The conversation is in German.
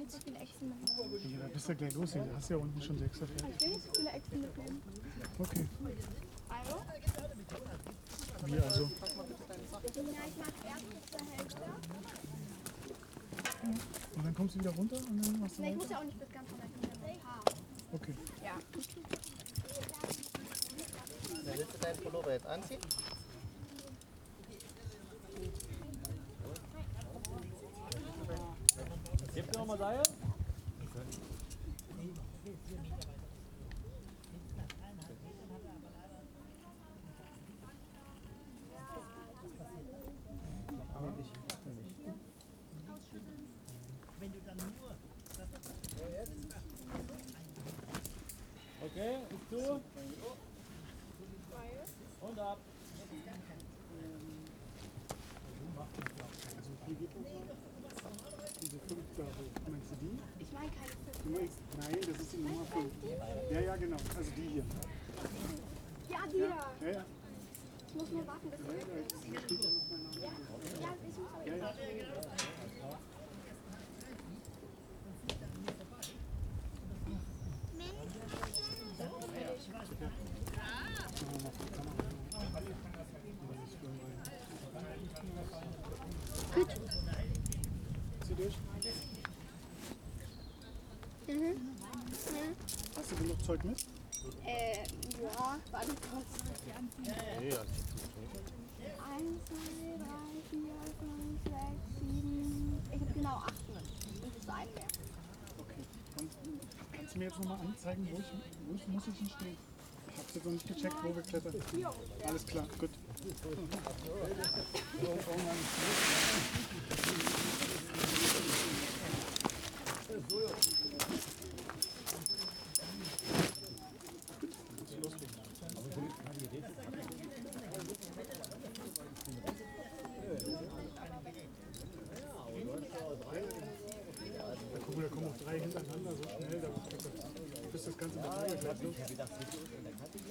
nicht so viele Echsen mitnehmen. Ja, da bist du gleich los. Du hast ja unten schon 6 fertig. Ich will nicht so viele Echsen mitnehmen. Okay. Also? Wie also? Ja, ich mag erst bis zur Hälfte. Und dann kommst du wieder runter und dann machst du Nee, ich weiter? muss ja auch nicht bis ganz runter, ich muss ja nur ein paar. Okay. Ja. Dann willst du deinen Pullover jetzt anziehen? Gibt ihr noch mal Seil? Okay, ist zu. Und ab. Also hier geht noch mal diese 5 da hoch. Meinst du die? Ich meine keine Fisch. Du meinst, nein, das ist die Nummer 5. Ja, ja, genau. Also die hier. Ja, die da. Ja, ja. Ich muss nur warten, bis sie weg ist. Hier steht ja noch mein Name. Ja, ich muss aber Ja, jetzt ja. warten. Gut. Zieh durch. Hast du genug Zeug mit? Ja, warte kurz. Nee, ja. 1, 2, 3, 4, 5, 6, 7. Ich habe genau 8 mit. Und das ist ein mehr. Okay. Und kannst du mir jetzt nochmal anzeigen, wo muss ich denn stehen? Ich hab's jetzt noch nicht gecheckt, wo wir klettern. Alles klar, gut. Guck mal, da kommen auch 3 hintereinander so schnell, bis das ganze Metall gleich los.